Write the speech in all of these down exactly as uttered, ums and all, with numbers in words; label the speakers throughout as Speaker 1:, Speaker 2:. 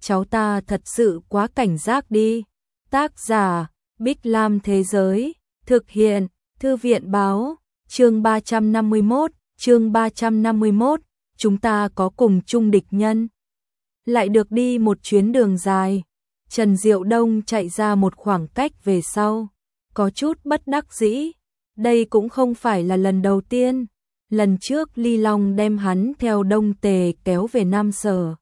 Speaker 1: cháu ta thật sự quá cảnh giác đi. Tác giả, Bích Lam Thế Giới, thực hiện, Thư viện Báo, chương ba trăm năm mươi mốt, chương ba trăm năm mươi mốt, chúng ta có cùng chung địch nhân. Lại được đi một chuyến đường dài, Trần Diệu Đông chạy ra một khoảng cách về sau, có chút bất đắc dĩ, đây cũng không phải là lần đầu tiên, lần trước Ly Long đem hắn theo Đông Tề kéo về Nam Sở.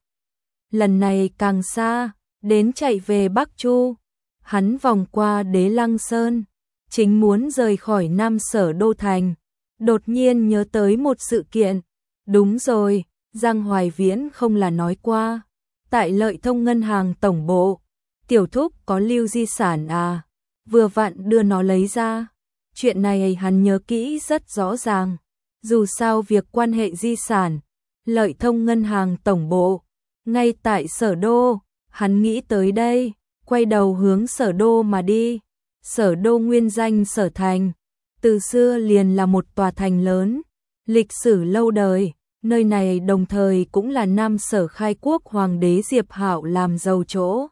Speaker 1: Lần này càng xa, đến chạy về Bắc Chu, hắn vòng qua Đế Lăng Sơn, chính muốn rời khỏi Nam Sở đô thành, đột nhiên nhớ tới một sự kiện, đúng rồi, Giang Hoài Viễn không là nói qua, tại Lợi Thông ngân hàng tổng bộ, tiểu thúc có lưu di sản à, vừa vặn đưa nó lấy ra, chuyện này hắn nhớ kỹ rất rõ ràng, dù sao việc quan hệ di sản, Lợi Thông ngân hàng tổng bộ, ngay tại Sở Đô, hắn nghĩ tới đây, quay đầu hướng Sở Đô mà đi. Sở Đô nguyên danh Sở Thành, từ xưa liền là một tòa thành lớn, lịch sử lâu đời, nơi này đồng thời cũng là Nam Sở khai quốc hoàng đế Diệp Hạo làm giàu chỗ,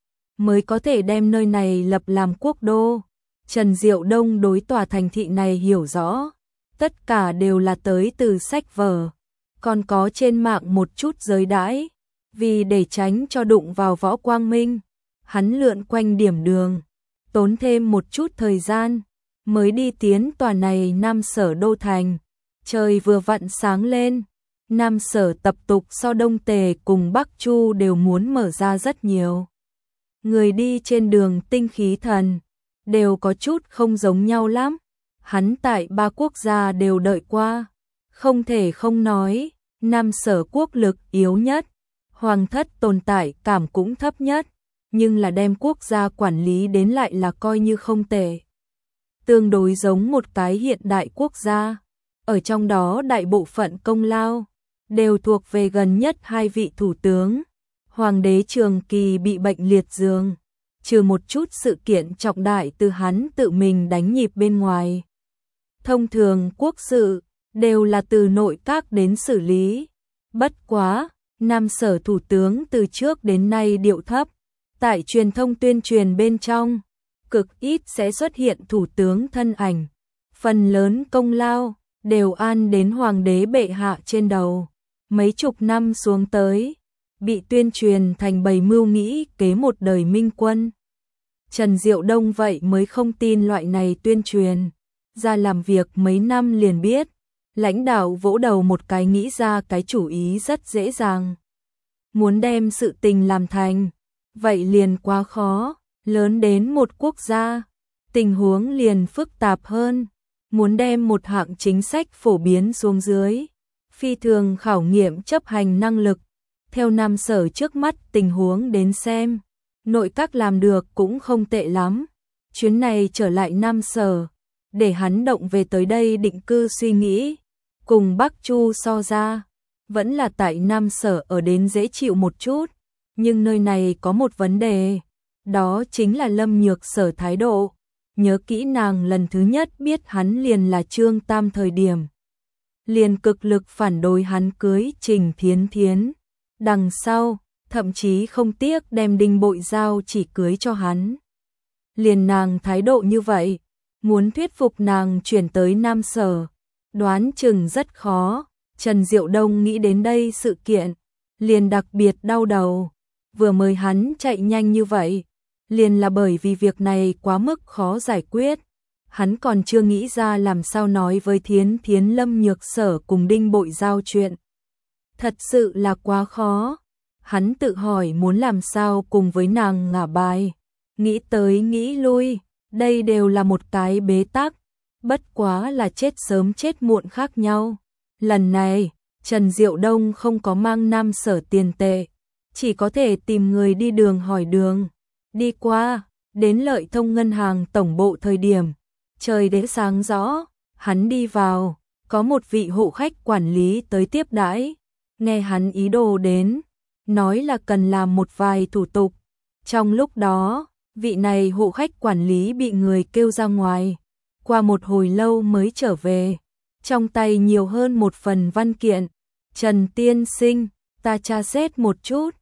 Speaker 1: mới có thể đem nơi này lập làm quốc đô. Trần Diệu Đông đối tòa thành thị này hiểu rõ, tất cả đều là tới từ sách vở, còn có trên mạng một chút giới đãi, vì để tránh cho đụng vào Võ Quang Minh, hắn lượn quanh điểm đường, tốn thêm một chút thời gian, mới đi tiến tòa này Nam Sở đô thành. Trời vừa vặn sáng lên, Nam Sở tập tục so Đông Tề cùng Bắc Chu đều muốn mở ra rất nhiều. Người đi trên đường tinh khí thần, đều có chút không giống nhau lắm. Hắn tại ba quốc gia đều đợi qua, không thể không nói, Nam Sở quốc lực yếu nhất, hoàng thất tồn tại cảm cũng thấp nhất, nhưng là đem quốc gia quản lý đến lại là coi như không tệ. Tương đối giống một cái hiện đại quốc gia, ở trong đó đại bộ phận công lao, đều thuộc về gần nhất hai vị thủ tướng. Hoàng đế Trường Kỳ bị bệnh liệt giường, trừ một chút sự kiện trọng đại từ hắn tự mình đánh nhịp bên ngoài. Thông thường quốc sự, đều là từ nội các đến xử lý. Bất quá, Nam Sở thủ tướng từ trước đến nay điệu thấp, tại truyền thông tuyên truyền bên trong, cực ít sẽ xuất hiện thủ tướng thân ảnh. Phần lớn công lao, đều an đến hoàng đế bệ hạ trên đầu. Mấy chục năm xuống tới, bị tuyên truyền thành bầy mưu nghĩ kế một đời minh quân. Trần Diệu Đông vậy mới không tin loại này tuyên truyền. Ra làm việc mấy năm liền biết, lãnh đạo vỗ đầu một cái nghĩ ra cái chủ ý rất dễ dàng. Muốn đem sự tình làm thành, vậy liền quá khó, lớn đến một quốc gia, tình huống liền phức tạp hơn. Muốn đem một hạng chính sách phổ biến xuống dưới, phi thường khảo nghiệm chấp hành năng lực. Theo Nam Sở trước mắt tình huống đến xem, nội các làm được cũng không tệ lắm. Chuyến này trở lại Nam Sở, để hắn động về tới đây định cư suy nghĩ, cùng Bắc Chu so ra, vẫn là tại Nam Sở ở đến dễ chịu một chút, nhưng nơi này có một vấn đề, đó chính là Lâm Nhược Sở thái độ. Nhớ kỹ nàng lần thứ nhất biết hắn liền là Trương Tam thời điểm, liền cực lực phản đối hắn cưới Trình Thiến Thiến, đằng sau, thậm chí không tiếc đem Đinh Bội Giao chỉ cưới cho hắn. Liền nàng thái độ như vậy, muốn thuyết phục nàng chuyển tới Nam Sở, đoán chừng rất khó. Trần Diệu Đông nghĩ đến đây sự kiện, liền đặc biệt đau đầu, vừa mới hắn chạy nhanh như vậy, liền là bởi vì việc này quá mức khó giải quyết. Hắn còn chưa nghĩ ra làm sao nói với Thiến Thiến Lâm Nhược Sở cùng Đinh Bội Giao chuyện. Thật sự là quá khó. Hắn tự hỏi muốn làm sao cùng với nàng ngả bài. Nghĩ tới nghĩ lui, đây đều là một cái bế tắc. Bất quá là chết sớm chết muộn khác nhau. Lần này, Trần Diệu Đông không có mang Nam Sở tiền tệ, chỉ có thể tìm người đi đường hỏi đường. Đi qua, đến Lợi Thông ngân hàng tổng bộ thời điểm, trời đã sáng rõ, hắn đi vào, có một vị hộ khách quản lý tới tiếp đãi, nghe hắn ý đồ đến, nói là cần làm một vài thủ tục. Trong lúc đó, vị này hộ khách quản lý bị người kêu ra ngoài, qua một hồi lâu mới trở về, trong tay nhiều hơn một phần văn kiện. Trần tiên sinh, ta tra xét một chút,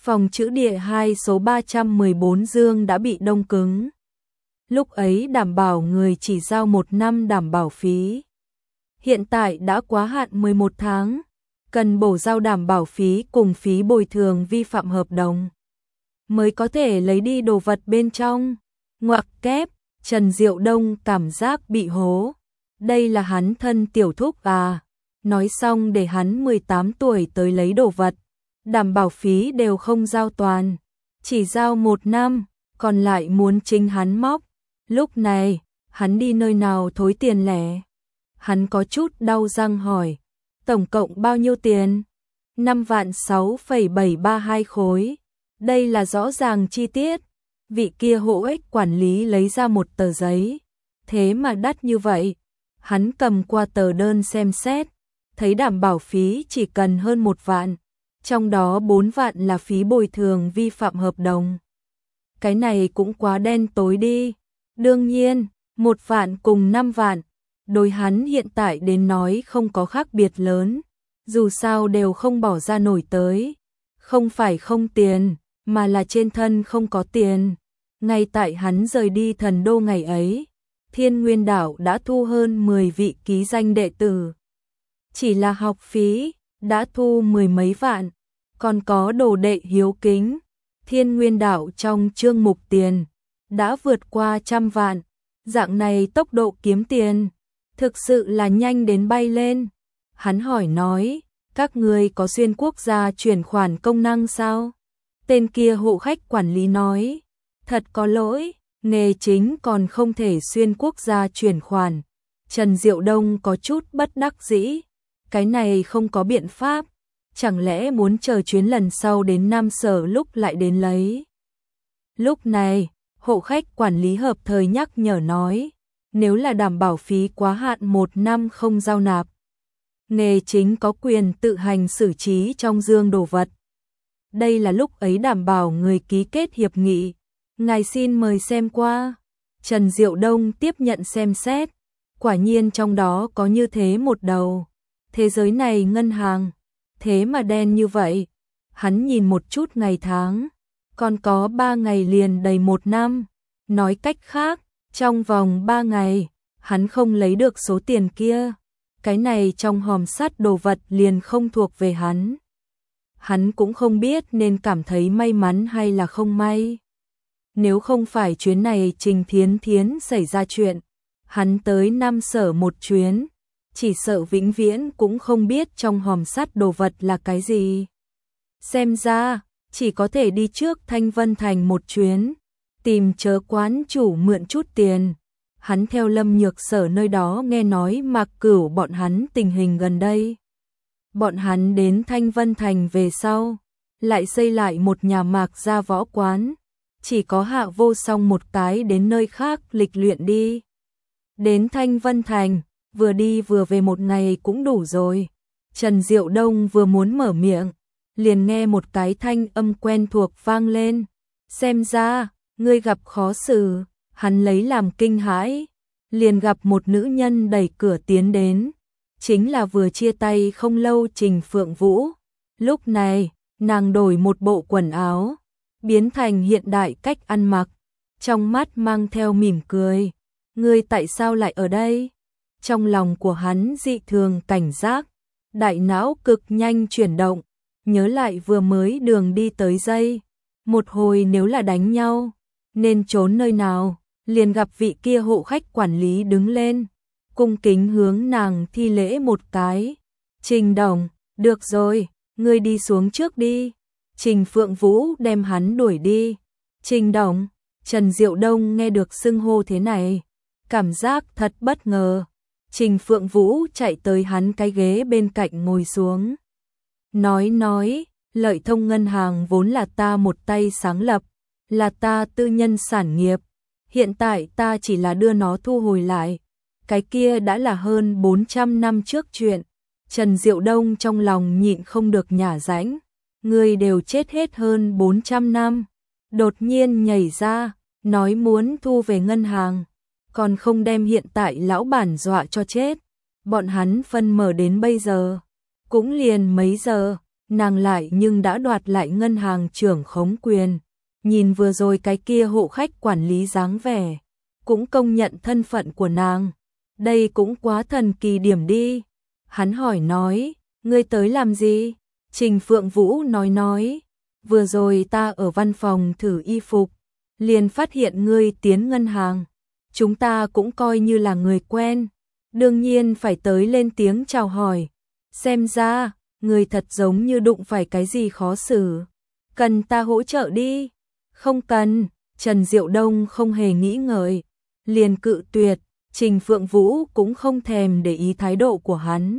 Speaker 1: Phòng trữ địa hai số ba trăm mười bốn dương đã bị đông cứng. Lúc ấy đảm bảo người chỉ giao một năm đảm bảo phí. Hiện tại đã quá hạn mười một tháng, cần bổ giao đảm bảo phí cùng phí bồi thường vi phạm hợp đồng, mới có thể lấy đi đồ vật bên trong. Ngoặc kép, Trần Diệu Đông cảm giác bị hố. Đây là hắn thân tiểu thúc à. Nói xong để hắn mười tám tuổi tới lấy đồ vật. Đảm bảo phí đều không giao toàn, chỉ giao một năm, còn lại muốn chính hắn móc. Lúc này, hắn đi nơi nào thối tiền lẻ? Hắn có chút đau răng hỏi, tổng cộng bao nhiêu tiền? năm vạn sáu phẩy bảy ba hai khối. Đây là rõ ràng chi tiết. Vị kia hộ ích quản lý lấy ra một tờ giấy. Thế mà đắt như vậy. Hắn cầm qua tờ đơn xem xét, thấy đảm bảo phí chỉ cần hơn một vạn. Trong đó bốn vạn là phí bồi thường vi phạm hợp đồng. Cái này cũng quá đen tối đi. Đương nhiên, một vạn cùng năm vạn, đối hắn hiện tại đến nói không có khác biệt lớn. Dù sao đều không bỏ ra nổi tới. Không phải không tiền, mà là trên thân không có tiền. Ngay tại hắn rời đi thần đô ngày ấy, Thiên Nguyên Đảo đã thu hơn mười vị ký danh đệ tử. Chỉ là học phí, đã thu mười mấy vạn. Còn có đồ đệ hiếu kính, Thiên Nguyên Đảo trong chương mục tiền, đã vượt qua trăm vạn. Dạng này tốc độ kiếm tiền, thực sự là nhanh đến bay lên. Hắn hỏi nói, các người có xuyên quốc gia chuyển khoản công năng sao? Tên kia hộ khách quản lý nói, thật có lỗi, nghề chính còn không thể xuyên quốc gia chuyển khoản. Trần Diệu Đông có chút bất đắc dĩ, cái này không có biện pháp. Chẳng lẽ muốn chờ chuyến lần sau đến Nam Sở lúc lại đến lấy? Lúc này, hộ khách quản lý hợp thời nhắc nhở nói, nếu là đảm bảo phí quá hạn một năm không giao nạp, nghề chính có quyền tự hành xử trí trong dương đồ vật. Đây là lúc ấy đảm bảo người ký kết hiệp nghị. Ngài xin mời xem qua. Trần Diệu Đông tiếp nhận xem xét. Quả nhiên trong đó có như thế một đầu. Thế giới này ngân hàng, thế mà đen như vậy. Hắn nhìn một chút ngày tháng, còn có ba ngày liền đầy một năm. Nói cách khác, trong vòng ba ngày, hắn không lấy được số tiền kia. Cái này trong hòm sắt đồ vật liền không thuộc về hắn. Hắn cũng không biết nên cảm thấy may mắn hay là không may. Nếu không phải chuyến này Trình Thiến Thiến xảy ra chuyện, hắn tới Nam Sở một chuyến, chỉ sợ vĩnh viễn cũng không biết trong hòm sắt đồ vật là cái gì. Xem ra, chỉ có thể đi trước Thanh Vân Thành một chuyến, tìm chớ quán chủ mượn chút tiền. Hắn theo Lâm Nhược Sở nơi đó nghe nói Mạc Cửu bọn hắn tình hình gần đây. Bọn hắn đến Thanh Vân Thành về sau, lại xây lại một nhà Mạc gia võ quán. Chỉ có Hạ Vô Song một cái đến nơi khác lịch luyện đi. Đến Thanh Vân Thành, vừa đi vừa về một ngày cũng đủ rồi. Trần Diệu Đông vừa muốn mở miệng, liền nghe một cái thanh âm quen thuộc vang lên. Xem ra, ngươi gặp khó xử. Hắn lấy làm kinh hãi, liền gặp một nữ nhân đẩy cửa tiến đến. Chính là vừa chia tay không lâu Trình Phượng Vũ. Lúc này, nàng đổi một bộ quần áo, biến thành hiện đại cách ăn mặc, trong mắt mang theo mỉm cười. Ngươi tại sao lại ở đây? Trong lòng của hắn dị thường cảnh giác, đại não cực nhanh chuyển động, nhớ lại vừa mới đường đi tới giây. Một hồi nếu là đánh nhau, nên trốn nơi nào? Liền gặp vị kia hộ khách quản lý đứng lên, cung kính hướng nàng thi lễ một cái. Trình Đồng, được rồi, ngươi đi xuống trước đi. Trình Phượng Vũ đem hắn đuổi đi. Trình Đồng, Trần Diệu Đông nghe được xưng hô thế này, cảm giác thật bất ngờ. Trình Phượng Vũ chạy tới hắn cái ghế bên cạnh ngồi xuống. Nói nói, Lợi Thông Ngân hàng vốn là ta một tay sáng lập, là ta tư nhân sản nghiệp. Hiện tại ta chỉ là đưa nó thu hồi lại. Cái kia đã là hơn bốn trăm năm trước chuyện. Trần Diệu Đông trong lòng nhịn không được nhả rãnh. Người đều chết hết hơn bốn trăm năm. Đột nhiên nhảy ra, nói muốn thu về ngân hàng. Còn không đem hiện tại lão bản dọa cho chết. Bọn hắn phân mở đến bây giờ, cũng liền mấy giờ. nàng lại nhưng đã đoạt lại ngân hàng trưởng khống quyền. Nhìn vừa rồi cái kia hộ khách quản lý dáng vẻ, cũng công nhận thân phận của nàng. Đây cũng quá thần kỳ điểm đi. Hắn hỏi nói, ngươi tới làm gì? Trình Phượng Vũ nói nói, vừa rồi ta ở văn phòng thử y phục, liền phát hiện ngươi tiến ngân hàng. Chúng ta cũng coi như là người quen, đương nhiên phải tới lên tiếng chào hỏi. Xem ra, ngươi thật giống như đụng phải cái gì khó xử. Cần ta hỗ trợ đi? Không cần, Trần Diệu Đông không hề nghĩ ngợi, liền cự tuyệt. Trình Phượng Vũ cũng không thèm để ý thái độ của hắn.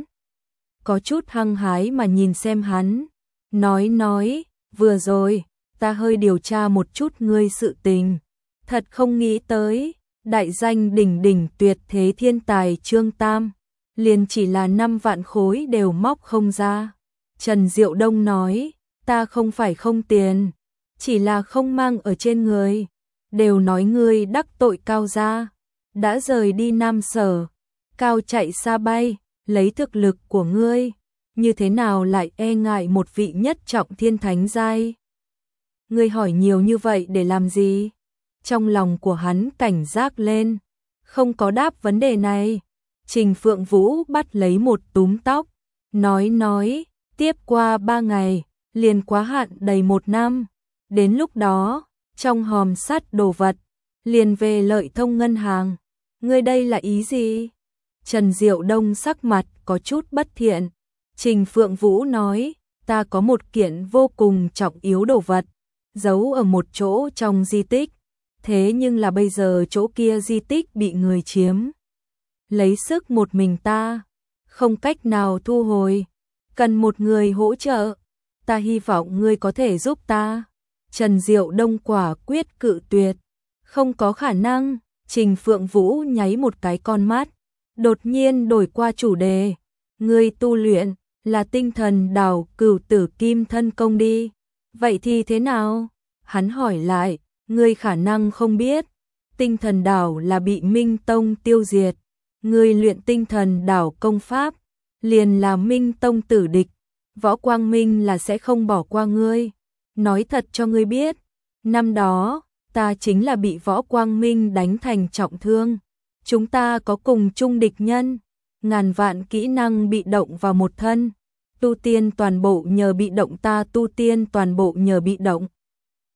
Speaker 1: Có chút hăng hái mà nhìn xem hắn, nói nói, vừa rồi, ta hơi điều tra một chút ngươi sự tình. Thật không nghĩ tới, đại danh đỉnh đỉnh tuyệt thế thiên tài Trương Tam, liền chỉ là năm vạn khối đều móc không ra. Trần Diệu Đông nói, ta không phải không tiền, chỉ là không mang ở trên người. Đều nói ngươi đắc tội Cao gia, đã rời đi Nam Sở, Cao chạy xa bay, lấy thực lực của ngươi, như thế nào lại e ngại một vị nhất trọng thiên thánh giai? Ngươi hỏi nhiều như vậy để làm gì? Trong lòng của hắn cảnh giác lên, không có đáp vấn đề này. Trình Phượng Vũ bắt lấy một túm tóc, nói nói, tiếp qua ba ngày, liền quá hạn đầy một năm. Đến lúc đó, trong hòm sắt đồ vật, liền về lợi thông ngân hàng. Ngươi đây là ý gì? Trần Diệu Đông sắc mặt có chút bất thiện. Trình Phượng Vũ nói, ta có một kiện vô cùng trọng yếu đồ vật, giấu ở một chỗ trong di tích. Thế nhưng là bây giờ chỗ kia di tích bị người chiếm. Lấy sức một mình ta, không cách nào thu hồi. Cần một người hỗ trợ. Ta hy vọng ngươi có thể giúp ta. Trần Diệu Đông quả quyết cự tuyệt. Không có khả năng. Trình Phượng Vũ nháy một cái con mắt, đột nhiên đổi qua chủ đề. Ngươi tu luyện là tinh thần đảo cửu tử kim thân công đi. Vậy thì thế nào? Hắn hỏi lại, ngươi khả năng không biết. Tinh thần đảo là bị Minh Tông tiêu diệt. Ngươi luyện tinh thần đảo công pháp, liền là Minh Tông tử địch. Võ Quang Minh là sẽ không bỏ qua ngươi. Nói thật cho ngươi biết, năm đó, ta chính là bị Võ Quang Minh đánh thành trọng thương. Chúng ta có cùng chung địch nhân, ngàn vạn kỹ năng bị động vào một thân. Tu tiên toàn bộ nhờ bị động, ta tu tiên toàn bộ nhờ bị động.